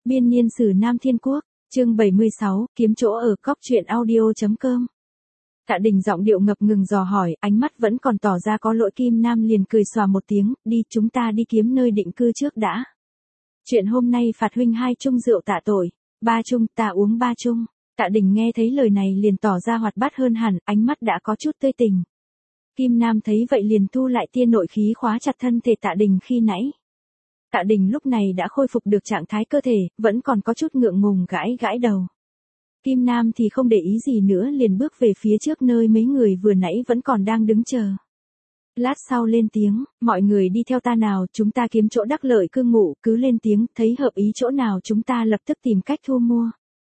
Biên niên sử Nam Thiên Quốc, chương 76, kiếm chỗ ở cóc truyện audio.com. Tạ Đình giọng điệu ngập ngừng dò hỏi, ánh mắt vẫn còn tỏ ra có lỗi. Kim Nam liền cười xòa một tiếng, đi chúng ta đi kiếm nơi định cư trước đã. Chuyện hôm nay phạt huynh 2 chung rượu tạ tội, 3 chung ta uống 3 chung. Tạ Đình nghe thấy lời này liền tỏ ra hoạt bát hơn hẳn, ánh mắt đã có chút tươi tỉnh. Kim Nam thấy vậy liền thu lại tia nội khí khóa chặt thân thể Tạ Đình khi nãy. Tạ Đình lúc này đã khôi phục được trạng thái cơ thể, vẫn còn có chút ngượng ngùng gãi gãi đầu. Kim Nam thì không để ý gì nữa liền bước về phía trước nơi mấy người vừa nãy vẫn còn đang đứng chờ. Lát sau lên tiếng, mọi người đi theo ta nào, chúng ta kiếm chỗ đắc lợi cư ngụ, cứ lên tiếng, thấy hợp ý chỗ nào chúng ta lập tức tìm cách thu mua.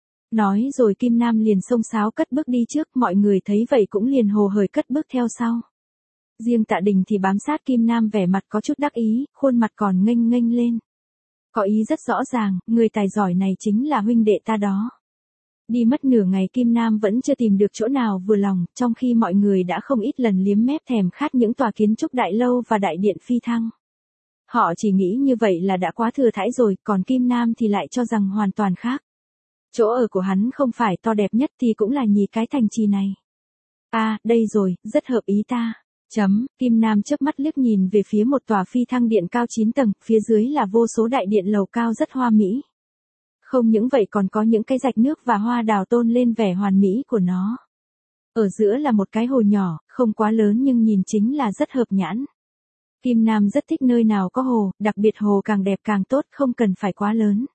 Nói rồi Kim Nam liền xông xáo cất bước đi trước, mọi người thấy vậy cũng liền hồ hởi cất bước theo sau. Riêng Tạ Đình thì bám sát Kim Nam vẻ mặt có chút đắc ý, khuôn mặt còn nghênh nghênh lên. Có ý rất rõ ràng, người tài giỏi này chính là huynh đệ ta đó. Đi mất nửa ngày Kim Nam vẫn chưa tìm được chỗ nào vừa lòng, trong khi mọi người đã không ít lần liếm mép thèm khát những tòa kiến trúc đại lâu và đại điện phi thăng. Họ chỉ nghĩ như vậy là đã quá thừa thãi rồi, còn Kim Nam thì lại cho rằng hoàn toàn khác. Chỗ ở của hắn không phải to đẹp nhất thì cũng là nhì cái thành trì này. À, đây rồi, rất hợp ý ta. Kim Nam chớp mắt liếc nhìn về phía một tòa phi thăng điện cao 9 tầng, phía dưới là vô số đại điện lầu cao rất hoa mỹ. Không những vậy còn có những cái rạch nước và hoa đào tôn lên vẻ hoàn mỹ của nó. Ở giữa là một cái hồ nhỏ, không quá lớn nhưng nhìn chính là rất hợp nhãn. Kim Nam rất thích nơi nào có hồ, đặc biệt hồ càng đẹp càng tốt, không cần phải quá lớn.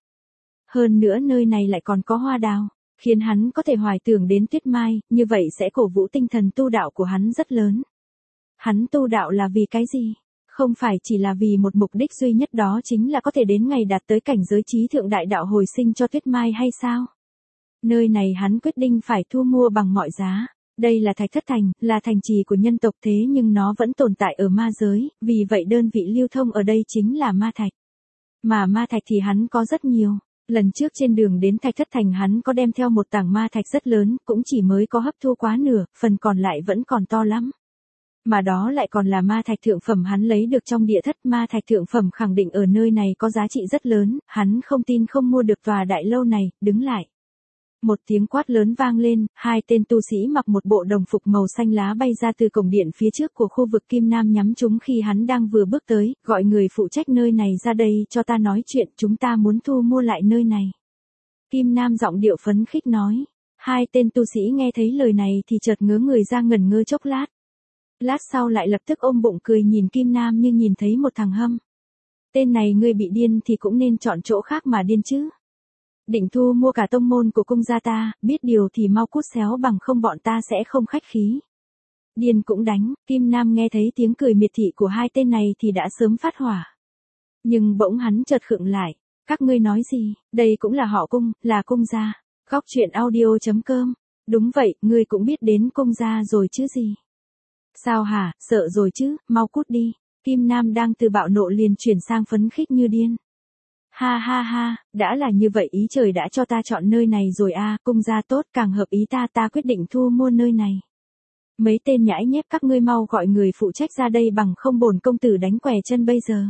Hơn nữa nơi này lại còn có hoa đào, khiến hắn có thể hoài tưởng đến tuyết mai, như vậy sẽ cổ vũ tinh thần tu đạo của hắn rất lớn. Hắn tu đạo là vì cái gì? Không phải chỉ là vì một mục đích duy nhất đó chính là có thể đến ngày đạt tới cảnh giới trí thượng đại đạo hồi sinh cho tuyết mai hay sao? Nơi này hắn quyết định phải thu mua bằng mọi giá. Đây là Thạch Thất Thành, là thành trì của nhân tộc thế nhưng nó vẫn tồn tại ở ma giới, vì vậy đơn vị lưu thông ở đây chính là ma thạch. Mà ma thạch thì hắn có rất nhiều. Lần trước trên đường đến Thạch Thất Thành hắn có đem theo một tảng ma thạch rất lớn, cũng chỉ mới có hấp thu quá nửa, phần còn lại vẫn còn to lắm. Mà đó lại còn là ma thạch thượng phẩm hắn lấy được trong địa thất. Ma thạch thượng phẩm khẳng định ở nơi này có giá trị rất lớn, hắn không tin không mua được tòa đại lâu này, đứng lại. Một tiếng quát lớn vang lên, 2 tên tu sĩ mặc một bộ đồng phục màu xanh lá bay ra từ cổng điện phía trước của khu vực. Kim Nam nhắm chúng khi hắn đang vừa bước tới, gọi người phụ trách nơi này ra đây cho ta nói chuyện, chúng ta muốn thu mua lại nơi này. Kim Nam giọng điệu phấn khích nói. 2 tên tu sĩ nghe thấy lời này thì chợt ngớ người ra ngẩn ngơ chốc lát. Lát sau lại lập tức ôm bụng cười nhìn Kim Nam như nhìn thấy một thằng hâm. Tên này ngươi bị điên thì cũng nên chọn chỗ khác mà điên chứ. Định thu mua cả tông môn của cung gia ta, biết điều thì mau cút xéo bằng không bọn ta sẽ không khách khí. Điên cũng đánh. Kim Nam nghe thấy tiếng cười miệt thị của 2 tên này thì đã sớm phát hỏa. Nhưng bỗng hắn chợt khựng lại. Các ngươi nói gì, đây cũng là họ cung, là cung gia. Góc truyện audio.com. Đúng vậy, ngươi cũng biết đến cung gia rồi chứ gì. Sao hả, sợ rồi chứ, mau cút đi. Kim Nam đang từ bạo nộ liền chuyển sang phấn khích như điên. Ha ha ha, đã là như vậy ý trời đã cho ta chọn nơi này rồi à, cung gia tốt càng hợp ý ta, ta quyết định thu mua nơi này. Mấy tên nhãi nhép các ngươi mau gọi người phụ trách ra đây bằng không bổn công tử đánh què chân bây giờ.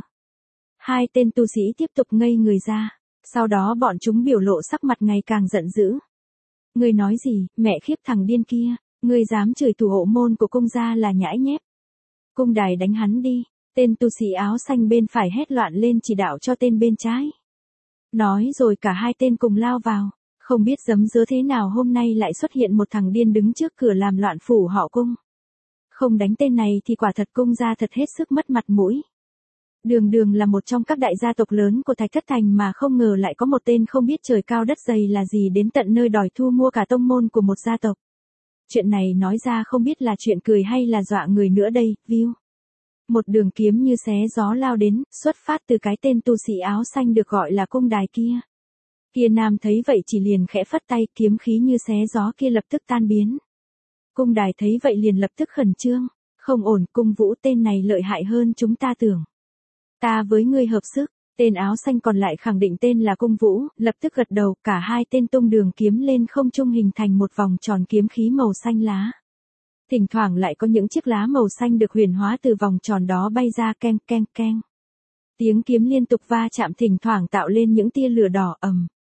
2 tên tu sĩ tiếp tục ngây người ra, sau đó bọn chúng biểu lộ sắc mặt ngày càng giận dữ. Ngươi nói gì, mẹ khiếp thằng điên kia. Ngươi dám chửi thủ hộ môn của cung gia là nhãi nhép. Cung đài đánh hắn đi. Tên tu sĩ áo xanh bên phải hét loạn lên chỉ đạo cho tên bên trái. Nói rồi cả 2 tên cùng lao vào. Không biết giấm dứa thế nào hôm nay lại xuất hiện một thằng điên đứng trước cửa làm loạn phủ họ cung. Không đánh tên này thì quả thật cung gia thật hết sức mất mặt mũi. Đường đường là một trong các đại gia tộc lớn của Thạch Thất Thành mà không ngờ lại có một tên không biết trời cao đất dày là gì đến tận nơi đòi thu mua cả tông môn của một gia tộc. Chuyện này nói ra không biết là chuyện cười hay là dọa người nữa đây, view. Một đường kiếm như xé gió lao đến, xuất phát từ cái tên tu sĩ áo xanh được gọi là cung đài kia. Kia Nam thấy vậy chỉ liền khẽ phất tay, kiếm khí như xé gió kia lập tức tan biến. Cung đài thấy vậy liền lập tức khẩn trương, không ổn, Cung Vũ tên này lợi hại hơn chúng ta tưởng. Ta với ngươi hợp sức. Tên áo xanh còn lại khẳng định tên là Cung Vũ, lập tức gật đầu, cả 2 tên tung đường kiếm lên không trung hình thành một vòng tròn kiếm khí màu xanh lá. Thỉnh thoảng lại có những chiếc lá màu xanh được huyền hóa từ vòng tròn đó bay ra keng keng keng. Tiếng kiếm liên tục va chạm thỉnh thoảng tạo lên những tia lửa đỏ ầm.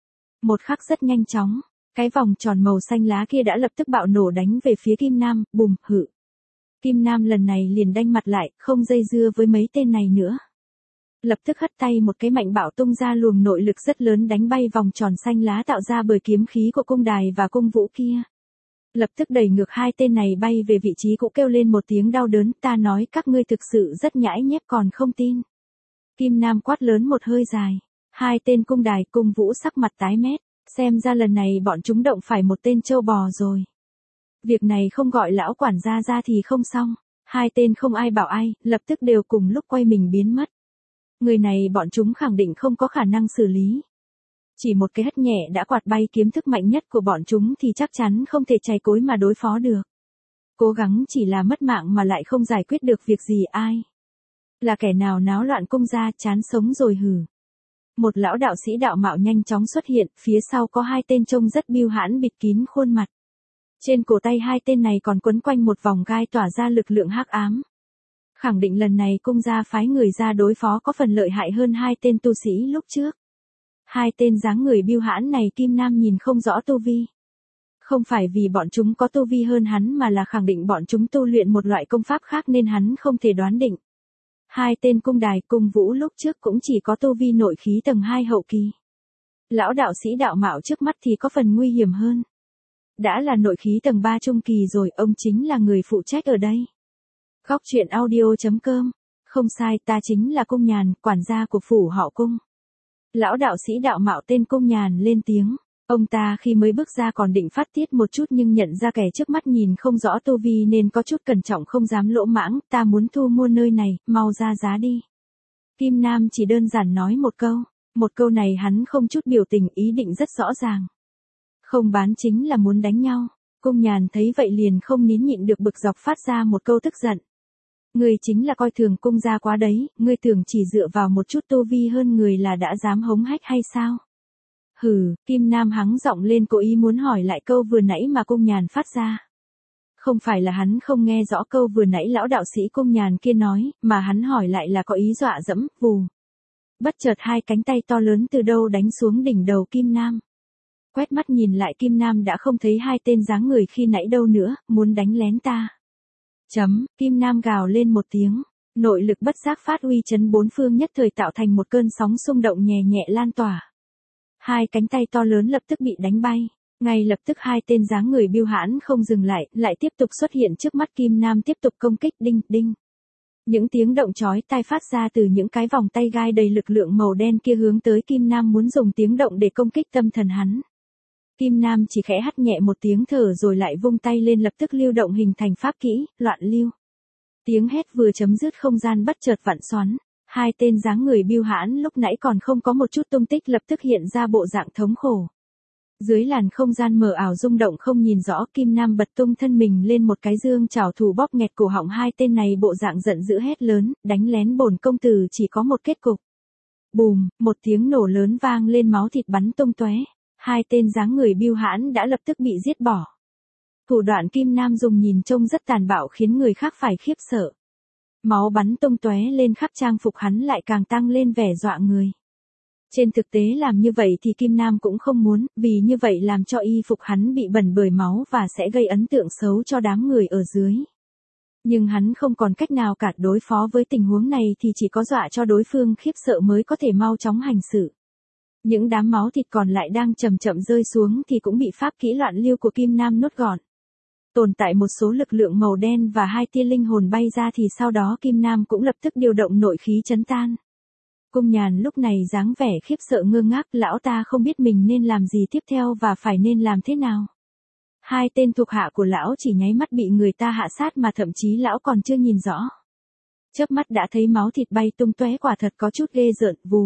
Một khắc rất nhanh chóng, cái vòng tròn màu xanh lá kia đã lập tức bạo nổ đánh về phía Kim Nam, bùm, hự. Kim Nam lần này liền đanh mặt lại, không dây dưa với mấy tên này nữa. Lập tức hất tay một cái mạnh bạo tung ra luồng nội lực rất lớn đánh bay vòng tròn xanh lá tạo ra bởi kiếm khí của cung đài và cung vũ kia. Lập tức đẩy ngược hai tên này bay về vị trí cũ, kêu lên một tiếng đau đớn, ta nói các ngươi thực sự rất nhãi nhép còn không tin. Kim Nam quát lớn một hơi dài. Hai tên cung đài cung vũ sắc mặt tái mét, xem ra lần này bọn chúng động phải một tên trâu bò rồi. Việc này không gọi lão quản gia ra thì không xong. Hai tên không ai bảo ai, lập tức đều cùng lúc quay mình biến mất. Người này bọn chúng khẳng định không có khả năng xử lý. Chỉ một cái hất nhẹ đã quạt bay kiếm thức mạnh nhất của bọn chúng thì chắc chắn không thể chày cối mà đối phó được. Cố gắng chỉ là mất mạng mà lại không giải quyết được việc gì ai. Là kẻ nào náo loạn cung gia chán sống rồi hử. Một lão đạo sĩ đạo mạo nhanh chóng xuất hiện, phía sau có hai tên trông rất biêu hãn bịt kín khuôn mặt. Trên cổ tay hai tên này còn quấn quanh một vòng gai tỏa ra lực lượng hắc ám. Khẳng định lần này cung gia phái người ra đối phó có phần lợi hại hơn hai tên tu sĩ lúc trước. Hai tên dáng người biêu hãn này Kim Nam nhìn không rõ tu vi. Không phải vì bọn chúng có tu vi hơn hắn mà là khẳng định bọn chúng tu luyện một loại công pháp khác nên hắn không thể đoán định. Hai tên cung đài cung vũ lúc trước cũng chỉ có tu vi nội khí tầng 2 hậu kỳ. Lão đạo sĩ đạo mạo trước mắt thì có phần nguy hiểm hơn. Đã là nội khí tầng 3 trung kỳ rồi, ông chính là người phụ trách ở đây. Góc truyện audio.com. Không sai, ta chính là Cung Nhàn, quản gia của phủ họ Cung. Lão đạo sĩ đạo mạo tên Cung Nhàn lên tiếng. Ông ta khi mới bước ra còn định phát tiết một chút nhưng nhận ra kẻ trước mắt nhìn không rõ tu vi nên có chút cẩn trọng không dám lỗ mãng, ta muốn thu mua nơi này, mau ra giá đi. Kim Nam chỉ đơn giản nói một câu này hắn không chút biểu tình, ý định rất rõ ràng. Không bán chính là muốn đánh nhau. Cung Nhàn thấy vậy liền không nín nhịn được bực dọc phát ra một câu tức giận. Ngươi chính là coi thường cung gia quá đấy, ngươi tưởng chỉ dựa vào một chút tu vi hơn người là đã dám hống hách hay sao? Hừ, Kim Nam hắng giọng lên cố ý muốn hỏi lại câu vừa nãy mà Cung Nhàn phát ra. Không phải là hắn không nghe rõ câu vừa nãy lão đạo sĩ Cung Nhàn kia nói, mà hắn hỏi lại là có ý dọa dẫm, vù. Bất chợt hai cánh tay to lớn từ đâu đánh xuống đỉnh đầu Kim Nam. Quét mắt nhìn lại Kim Nam đã không thấy hai tên dáng người khi nãy đâu nữa, muốn đánh lén ta. Kim Nam gào lên một tiếng, nội lực bất giác phát uy chấn bốn phương nhất thời tạo thành một cơn sóng xung động nhẹ nhẹ lan tỏa. Hai cánh tay to lớn lập tức bị đánh bay, ngay lập tức hai tên dáng người biêu hãn không dừng lại tiếp tục xuất hiện trước mắt Kim Nam tiếp tục công kích đinh đinh. Những tiếng động chói tai phát ra từ những cái vòng tay gai đầy lực lượng màu đen kia hướng tới Kim Nam muốn dùng tiếng động để công kích tâm thần hắn. Kim Nam chỉ khẽ hắt nhẹ một tiếng thở rồi lại vung tay lên lập tức lưu động hình thành pháp kỹ, loạn lưu. Tiếng hét vừa chấm dứt không gian bất chợt vặn xoắn, hai tên dáng người biêu hãn lúc nãy còn không có một chút tung tích lập tức hiện ra bộ dạng thống khổ. Dưới làn không gian mờ ảo rung động không nhìn rõ, Kim Nam bật tung thân mình lên một cái dương chảo thủ bóp nghẹt cổ họng hai tên này bộ dạng giận dữ hét lớn, đánh lén bổn công tử chỉ có một kết cục. Bùm, một tiếng nổ lớn vang lên máu thịt bắn tung tóe. Hai tên dáng người biêu hãn đã lập tức bị giết bỏ. Thủ đoạn Kim Nam dùng nhìn trông rất tàn bạo khiến người khác phải khiếp sợ. Máu bắn tung tóe lên khắp trang phục hắn lại càng tăng lên vẻ dọa người. Trên thực tế làm như vậy thì Kim Nam cũng không muốn, vì như vậy làm cho y phục hắn bị bẩn bởi máu và sẽ gây ấn tượng xấu cho đám người ở dưới. Nhưng hắn không còn cách nào cả, đối phó với tình huống này thì chỉ có dọa cho đối phương khiếp sợ mới có thể mau chóng hành sự. Những đám máu thịt còn lại đang chậm chậm rơi xuống thì cũng bị pháp kỹ loạn lưu của Kim Nam nuốt gọn. Tồn tại một số lực lượng màu đen và hai tia linh hồn bay ra thì sau đó Kim Nam cũng lập tức điều động nội khí chấn tan. Cung Nhàn lúc này dáng vẻ khiếp sợ ngơ ngác, lão ta không biết mình nên làm gì tiếp theo và phải nên làm thế nào. Hai tên thuộc hạ của lão chỉ nháy mắt bị người ta hạ sát mà thậm chí lão còn chưa nhìn rõ. Chớp mắt đã thấy máu thịt bay tung tóe, quả thật có chút ghê rợn. Vù.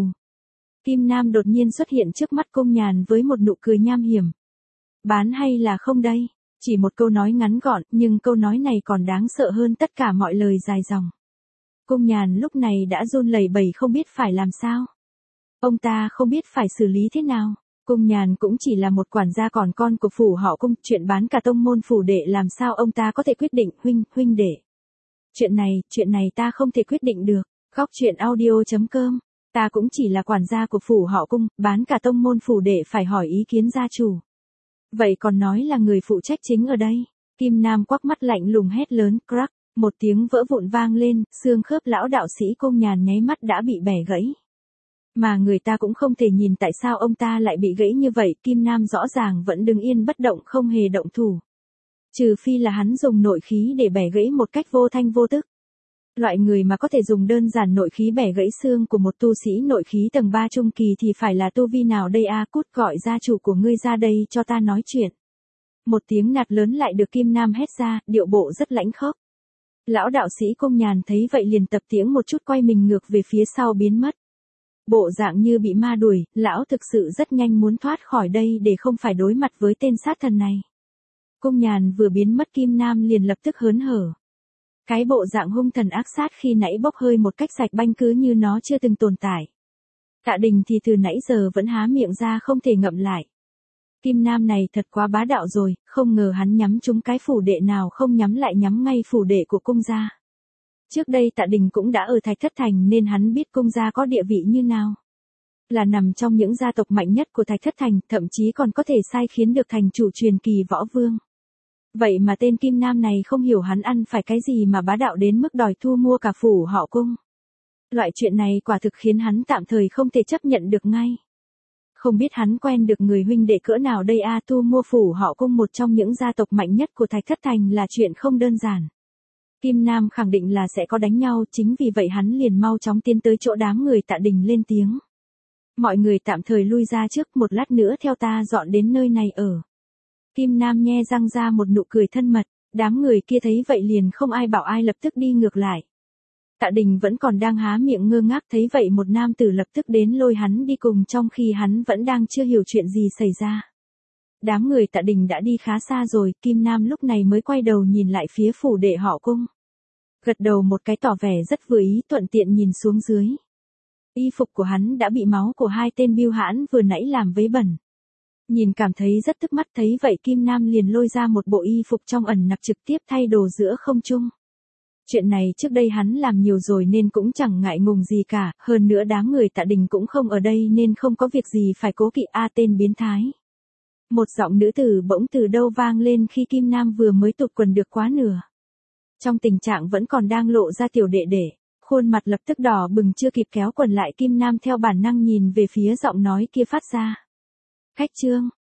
Kim Nam đột nhiên xuất hiện trước mắt Cung Nhàn với một nụ cười nham hiểm. Bán hay là không đây? Chỉ một câu nói ngắn gọn, nhưng câu nói này còn đáng sợ hơn tất cả mọi lời dài dòng. Cung Nhàn lúc này đã run lẩy bẩy không biết phải làm sao. Ông ta không biết phải xử lý thế nào. Cung Nhàn cũng chỉ là một quản gia còn con của phủ họ Cung, chuyện bán cả tông môn phủ đệ làm sao ông ta có thể quyết định, huynh đệ. Chuyện này ta không thể quyết định được. Góc truyện audio.com Ta cũng chỉ là quản gia của phủ họ Cung, bán cả tông môn phủ đệ phải hỏi ý kiến gia chủ. Vậy còn nói là người phụ trách chính ở đây. Kim Nam quắc mắt lạnh lùng hét lớn, crack, một tiếng vỡ vụn vang lên, xương khớp lão đạo sĩ Cung Nhàn nháy mắt đã bị bẻ gãy. Mà người ta cũng không thể nhìn tại sao ông ta lại bị gãy như vậy, Kim Nam rõ ràng vẫn đứng yên bất động không hề động thủ. Trừ phi là hắn dùng nội khí để bẻ gãy một cách vô thanh vô tức. Loại người mà có thể dùng đơn giản nội khí bẻ gãy xương của một tu sĩ nội khí tầng 3 trung kỳ thì phải là tu vi nào đây a? Cút, gọi gia chủ của ngươi ra đây cho ta nói chuyện. Một tiếng nạt lớn lại được Kim Nam hét ra, điệu bộ rất lãnh khốc. Lão đạo sĩ Cung Nhàn thấy vậy liền tập tiễng một chút quay mình ngược về phía sau biến mất. Bộ dạng như bị ma đuổi, lão thực sự rất nhanh muốn thoát khỏi đây để không phải đối mặt với tên sát thần này. Cung Nhàn vừa biến mất Kim Nam liền lập tức hớn hở. Cái bộ dạng hung thần ác sát khi nãy bốc hơi một cách sạch banh cứ như nó chưa từng tồn tại. Tạ Đình thì từ nãy giờ vẫn há miệng ra không thể ngậm lại. Kim Nam này thật quá bá đạo rồi, không ngờ hắn nhắm trúng cái phủ đệ nào không nhắm lại nhắm ngay phủ đệ của cung gia. Trước đây Tạ Đình cũng đã ở Thạch Thất Thành nên hắn biết cung gia có địa vị như nào. Là nằm trong những gia tộc mạnh nhất của Thạch Thất Thành, thậm chí còn có thể sai khiến được thành chủ truyền kỳ võ vương. Vậy mà tên Kim Nam này không hiểu hắn ăn phải cái gì mà bá đạo đến mức đòi thu mua cả phủ họ Cung. Loại chuyện này quả thực khiến hắn tạm thời không thể chấp nhận được ngay. Không biết hắn quen được người huynh đệ cỡ nào đây a? Thu mua phủ họ Cung, một trong những gia tộc mạnh nhất của Thạch Thất Thành, là chuyện không đơn giản. Kim Nam khẳng định là sẽ có đánh nhau, chính vì vậy hắn liền mau chóng tiến tới chỗ đám người Tạ Đình lên tiếng. Mọi người tạm thời lui ra trước, một lát nữa theo ta dọn đến nơi này ở. Kim Nam nhe răng ra một nụ cười thân mật, đám người kia thấy vậy liền không ai bảo ai lập tức đi ngược lại. Tạ Đình vẫn còn đang há miệng ngơ ngác, thấy vậy một nam tử lập tức đến lôi hắn đi cùng trong khi hắn vẫn đang chưa hiểu chuyện gì xảy ra. Đám người Tạ Đình đã đi khá xa rồi, Kim Nam lúc này mới quay đầu nhìn lại phía phủ đệ họ Cung. Gật đầu một cái tỏ vẻ rất vừa ý, thuận tiện nhìn xuống dưới. Y phục của hắn đã bị máu của hai tên biêu hãn vừa nãy làm vấy bẩn. Nhìn cảm thấy rất tức mắt, thấy vậy Kim Nam liền lôi ra một bộ y phục trong ẩn nặc trực tiếp thay đồ giữa không trung. Chuyện này trước đây hắn làm nhiều rồi nên cũng chẳng ngại ngùng gì cả, hơn nữa đám người Tạ Đình cũng không ở đây nên không có việc gì phải cố kỵ tên biến thái. Một giọng nữ tử bỗng từ đâu vang lên khi Kim Nam vừa mới tụt quần được quá nửa. Trong tình trạng vẫn còn đang lộ ra tiểu đệ đệ, khuôn mặt lập tức đỏ bừng, chưa kịp kéo quần lại Kim Nam theo bản năng nhìn về phía giọng nói kia phát ra. Khách Trương,